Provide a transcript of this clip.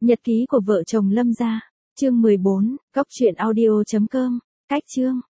Nhật ký của vợ chồng Lâm Gia, chương 14, góc truyện audio.com, cách chương.